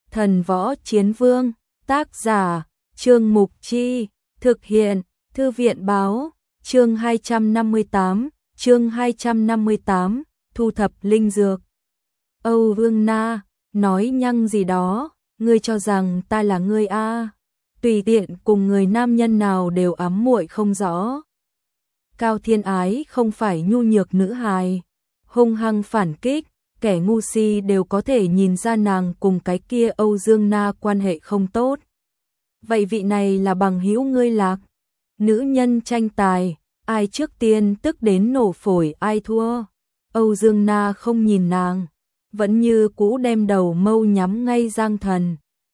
Thần Võ Chiến Vương, tác giả, Trương Mục Chi, thực hiện, Thư viện Báo, chương 258, thu thập linh dược. Âu Vương Na, nói nhăng gì đó, ngươi cho rằng ta là ngươi a? Tùy tiện cùng người nam nhân nào đều ám muội không rõ. Cao Thiên Ái không phải nhu nhược nữ hài, hung hăng phản kích, kẻ ngu si đều có thể nhìn ra nàng cùng cái kia Âu Dương Na quan hệ không tốt. Vậy vị này là bằng hữu ngươi lạc? Nữ nhân tranh tài, ai trước tiên tức đến nổ phổi ai thua. Âu Dương Na không nhìn nàng, vẫn như cũ đem đầu mâu nhắm ngay Giang Thần.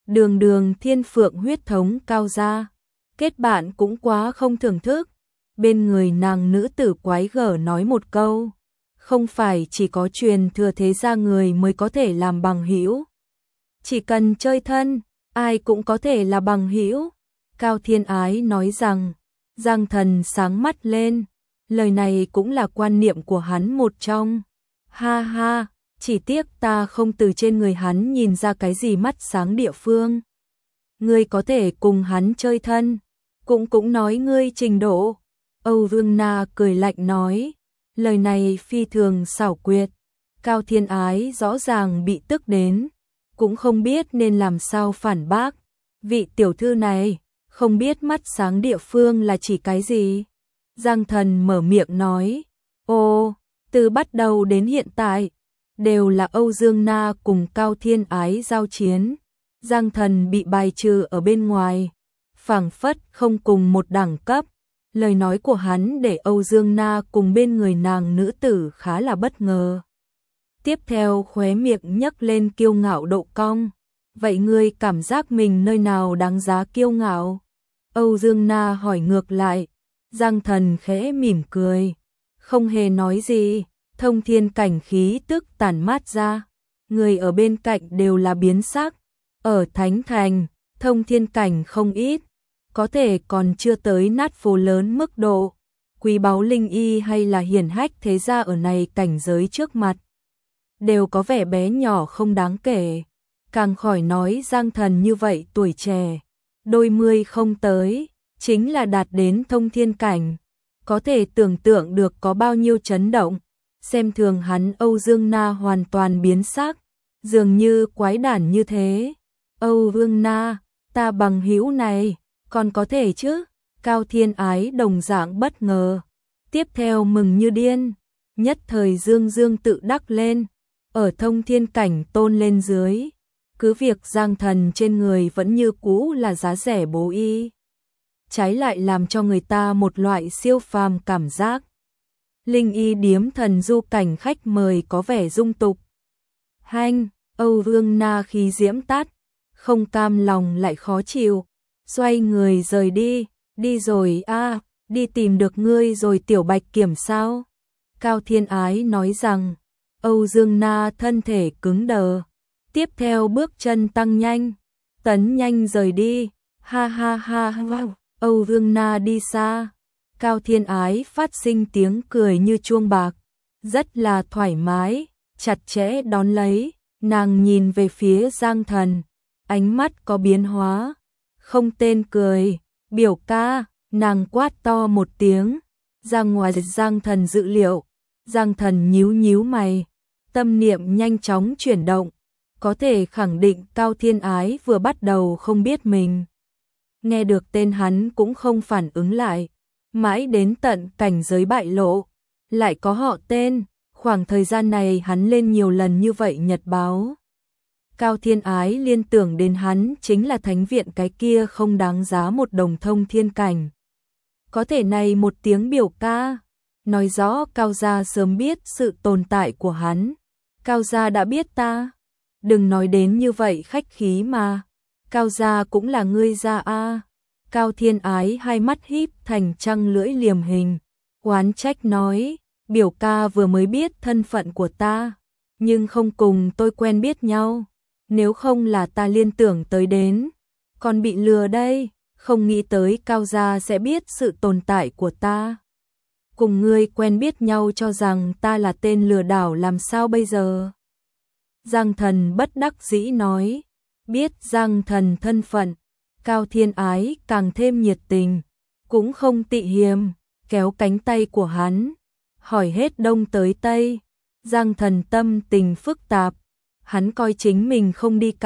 Đường thiên phượng huyết thống cao ra, kết bạn cũng quá không thưởng thức. Bên người nàng nữ tử quái gở nói một câu, không phải chỉ có truyền thừa thế gia người mới có thể làm bằng hữu. Chỉ cần chơi thân, ai cũng có thể là bằng hữu. Cao Thiên Ái nói rằng. Giang Thần sáng mắt lên, lời này cũng là quan niệm của hắn một trong. Ha ha, chỉ tiếc ta không từ trên người hắn nhìn ra cái gì mắt sáng địa phương. Ngươi có thể cùng hắn chơi thân, cũng nói ngươi trình độ. Âu Vương Na cười lạnh nói, lời này phi thường xảo quyệt. Cao Thiên Ái rõ ràng bị tức đến, cũng không biết nên làm sao phản bác. Vị tiểu thư này, không biết mắt sáng địa phương là chỉ cái gì? Giang Thần mở miệng nói, ô, từ bắt đầu đến hiện tại, đều là Âu Dương Na cùng Cao Thiên Ái giao chiến. Giang Thần bị bài trừ ở bên ngoài, phảng phất không cùng một đẳng cấp. Lời nói của hắn để Âu Dương Na cùng bên người nàng nữ tử khá là bất ngờ. Tiếp theo khóe miệng nhấc lên kiêu ngạo độ cong. Vậy ngươi cảm giác mình nơi nào đáng giá kiêu ngạo? Âu Dương Na hỏi ngược lại. Giang Thần khẽ mỉm cười, không hề nói gì. Thông thiên cảnh khí tức tản mát ra, người ở bên cạnh đều là biến sắc. Ở Thánh Thành, thông thiên cảnh không ít, có thể còn chưa tới nát phố lớn mức độ. Quý báu linh y hay là hiển hách thế gia ở này cảnh giới trước mặt, đều có vẻ bé nhỏ không đáng kể. Càng khỏi nói Giang Thần như vậy tuổi trẻ, đôi mươi không tới, chính là đạt đến thông thiên cảnh. Có thể tưởng tượng được có bao nhiêu chấn động. Xem thường hắn Âu Dương Na hoàn toàn biến sắc, dường như quái đản như thế. Âu Vương Na, ta bằng hữu này, còn có thể chứ? Cao Thiên Ái đồng dạng bất ngờ. Tiếp theo mừng như điên, nhất thời dương tự đắc lên, ở thông thiên cảnh tôn lên dưới. Cứ việc Giang Thần trên người vẫn như cũ là giá rẻ bố y, trái lại làm cho người ta một loại siêu phàm cảm giác. Linh y điếm thần du cảnh khách mời có vẻ dung tục. Hanh, Âu Vương Na khí diễm tắt, không cam lòng lại khó chịu, xoay người rời đi. Đi rồi a, đi tìm được ngươi rồi tiểu Bạch Kiểm sao? Cao Thiên Ái nói rằng. Âu Dương Na thân thể cứng đờ, tiếp theo bước chân tăng nhanh, tấn nhanh rời đi. Ha ha ha ha. Âu Dương Na đi xa, Cao Thiên Ái phát sinh tiếng cười như chuông bạc, rất là thoải mái, chặt chẽ đón lấy. Nàng nhìn về phía Giang Thần, ánh mắt có biến hóa. Không tên cười, biểu ca, nàng quát to một tiếng, ra ngoài Giang Thần dự liệu. Giang Thần nhíu mày, tâm niệm nhanh chóng chuyển động, có thể khẳng định Cao Thiên Ái vừa bắt đầu không biết mình. Nghe được tên hắn cũng không phản ứng lại, mãi đến tận cảnh giới bại lộ, lại có họ tên. Khoảng thời gian này hắn lên nhiều lần như vậy nhật báo. Cao Thiên Ái liên tưởng đến hắn chính là thánh viện cái kia không đáng giá một đồng thông thiên cảnh. Có thể này một tiếng biểu ca, nói rõ Cao gia sớm biết sự tồn tại của hắn. Cao gia đã biết ta, đừng nói đến như vậy khách khí mà. Cao gia cũng là ngươi gia a. Cao Thiên Ái hai mắt híp thành trăng lưỡi liềm hình, oán trách nói, biểu ca vừa mới biết thân phận của ta, nhưng không cùng tôi quen biết nhau. Nếu không là ta liên tưởng tới đến, còn bị lừa đây, không nghĩ tới Cao gia sẽ biết sự tồn tại của ta. Cùng ngươi quen biết nhau cho rằng ta là tên lừa đảo làm sao bây giờ? Giang Thần bất đắc dĩ nói, Biết Giang Thần thân phận, Cao Thiên Ái càng thêm nhiệt tình, cũng không tị hiềm, kéo cánh tay của hắn, hỏi hết đông tới tây. Giang Thần tâm tình phức tạp, hắn coi chính mình không đi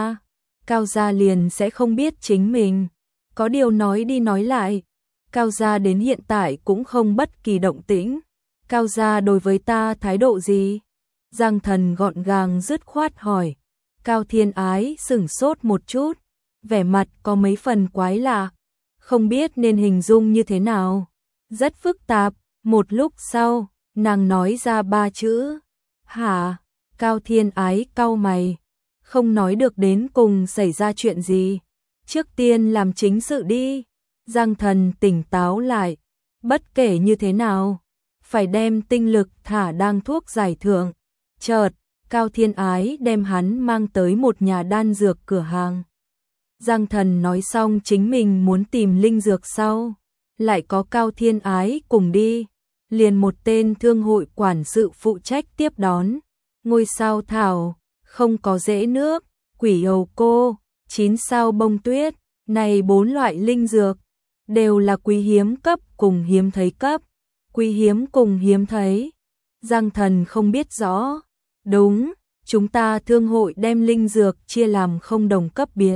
Cao gia liền sẽ không biết chính mình. Có điều nói đi nói lại, Cao gia đến hiện tại cũng không bất kỳ động tĩnh. Cao gia đối với ta thái độ gì? Giang Thần gọn gàng dứt khoát hỏi. Cao Thiên Ái sửng sốt một chút, vẻ mặt có mấy phần quái lạ, không biết nên hình dung như thế nào. Rất phức tạp, một lúc sau, nàng nói ra 3 chữ. Hả? Cao Thiên Ái cau mày, không nói được đến cùng xảy ra chuyện gì. Trước tiên làm chính sự đi. Giang Thần tỉnh táo lại, bất kể như thế nào, phải đem tinh lực thả đang thuốc giải thượng. Chợt, Cao Thiên Ái đem hắn mang tới một nhà đan dược cửa hàng. Giang Thần nói xong chính mình muốn tìm linh dược sau, lại có Cao Thiên Ái cùng đi, liền một tên thương hội quản sự phụ trách tiếp đón. Ngôi sao thảo, không có rễ nước, quỷ ầu cô, 9 sao bông tuyết, này 4 loại linh dược đều là quý hiếm cấp cùng hiếm thấy cấp. Quý hiếm cùng hiếm thấy, Giang Thần không biết rõ. Đúng, chúng ta thương hội đem linh dược chia làm không đồng cấp biệt.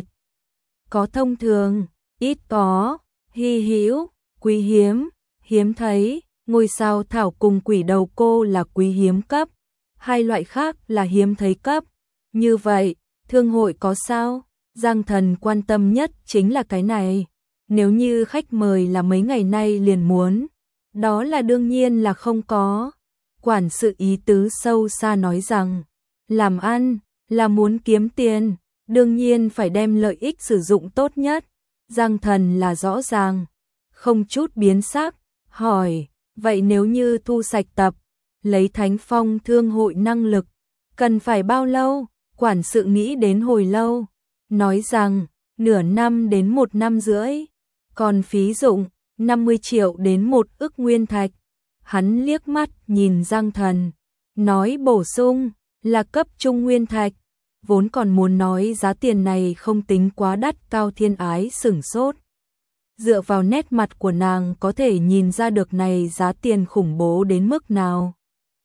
Có thông thường, ít có, hy hữu, quý hiếm, hiếm thấy. Ngôi sao thảo cùng quỷ đầu cô là quý hiếm cấp, hai loại khác là hiếm thấy cấp. Như vậy, thương hội có sao? Giang Thần quan tâm nhất chính là cái này. Nếu như khách mời là mấy ngày nay liền muốn, đó là đương nhiên là không có. Quản sự ý tứ sâu xa nói rằng, làm ăn là muốn kiếm tiền, đương nhiên phải đem lợi ích sử dụng tốt nhất. Giang Thần là rõ ràng, không chút biến sắc, hỏi, vậy nếu như thu sạch tập, lấy Thánh Phong thương hội năng lực, cần phải bao lâu? Quản sự nghĩ đến hồi lâu, nói rằng, nửa năm đến 1 năm rưỡi, còn phí dụng 50 triệu đến 1 ức nguyên thạch. Hắn liếc mắt nhìn Giang Thần, nói bổ sung, là cấp trung nguyên thạch. Vốn còn muốn nói giá tiền này không tính quá đắt. Cao Thiên Ái sửng sốt. Dựa vào nét mặt của nàng có thể nhìn ra được này giá tiền khủng bố đến mức nào.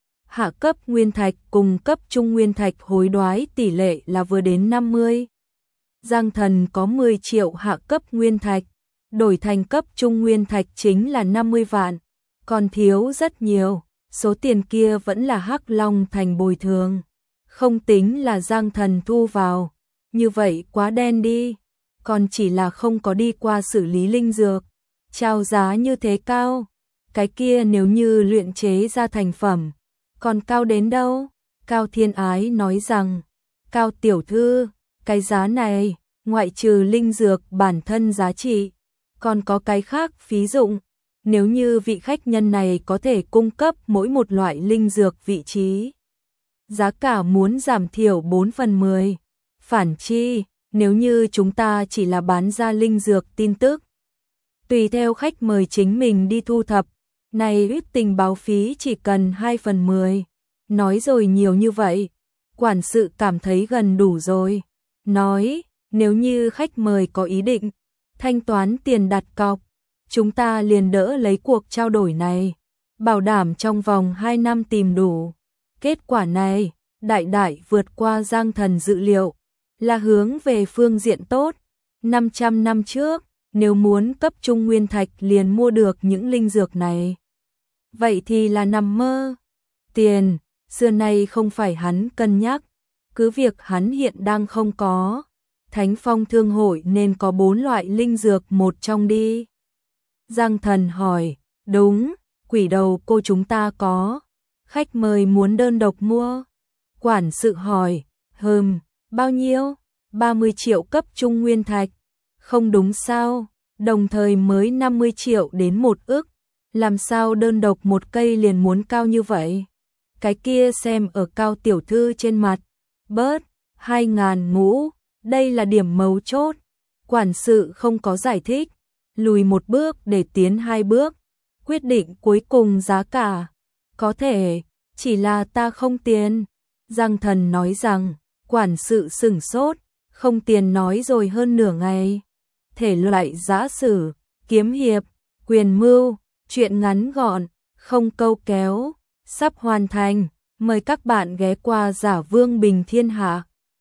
Hạ cấp nguyên thạch cùng cấp trung nguyên thạch hối đoái tỷ lệ là vừa đến 50. Giang Thần có 10 triệu hạ cấp nguyên thạch, đổi thành cấp trung nguyên thạch chính là 50 vạn, còn thiếu rất nhiều. Số tiền kia vẫn là Hắc Long Thành bồi thường, không tính là Giang Thần thu vào. Như vậy quá đen đi, còn chỉ là không có đi qua xử lý linh dược, chào giá như thế cao. Cái kia nếu như luyện chế ra thành phẩm, còn cao đến đâu? Cao Thiên Ái nói rằng, Cao tiểu thư, cái giá này, ngoại trừ linh dược bản thân giá trị, còn có cái khác phí dụng. Nếu như vị khách nhân này có thể cung cấp mỗi một loại linh dược vị trí, giá cả muốn giảm thiểu 4/10. Phản chi, nếu như chúng ta chỉ là bán ra linh dược tin tức, tùy theo khách mời chính mình đi thu thập, này ít tình báo phí chỉ cần 2/10. Nói rồi nhiều như vậy, quản sự cảm thấy gần đủ rồi. Nói, nếu như khách mời có ý định thanh toán tiền đặt cọc, chúng ta liền đỡ lấy cuộc trao đổi này, bảo đảm trong vòng 2 năm tìm đủ. Kết quả này, đại đại vượt qua Giang Thần dự liệu, là hướng về phương diện tốt. 500 năm trước, nếu muốn cấp trung nguyên thạch liền mua được những linh dược này, vậy thì là nằm mơ. Tiền, xưa nay không phải hắn cân nhắc, cứ việc hắn hiện đang không có. Thánh Phong thương hội nên có 4 loại linh dược một trong đi. Giang Thần hỏi, đúng, quỷ đầu cô chúng ta có. Khách mời muốn đơn độc mua. Quản sự hỏi, bao nhiêu? 30 triệu cấp trung nguyên thạch. Không đúng sao, đồng thời mới 50 triệu đến 1 ức. Làm sao đơn độc một cây liền muốn cao như vậy? Cái kia xem ở Cao tiểu thư trên mặt. Bớt, 2.000 ngũ, đây là điểm mấu chốt. Quản sự không có giải thích, lùi một bước để tiến 2 bước. Quyết định cuối cùng giá cả. Có thể, chỉ là ta không tiền. Giang Thần nói rằng, quản sự sửng sốt, không tiền nói rồi hơn nửa ngày. Thể loại giã sử, kiếm hiệp, quyền mưu, truyện ngắn gọn, không câu kéo, sắp hoàn thành. Mời các bạn ghé qua Giả Vương Bình Thiên Hạ.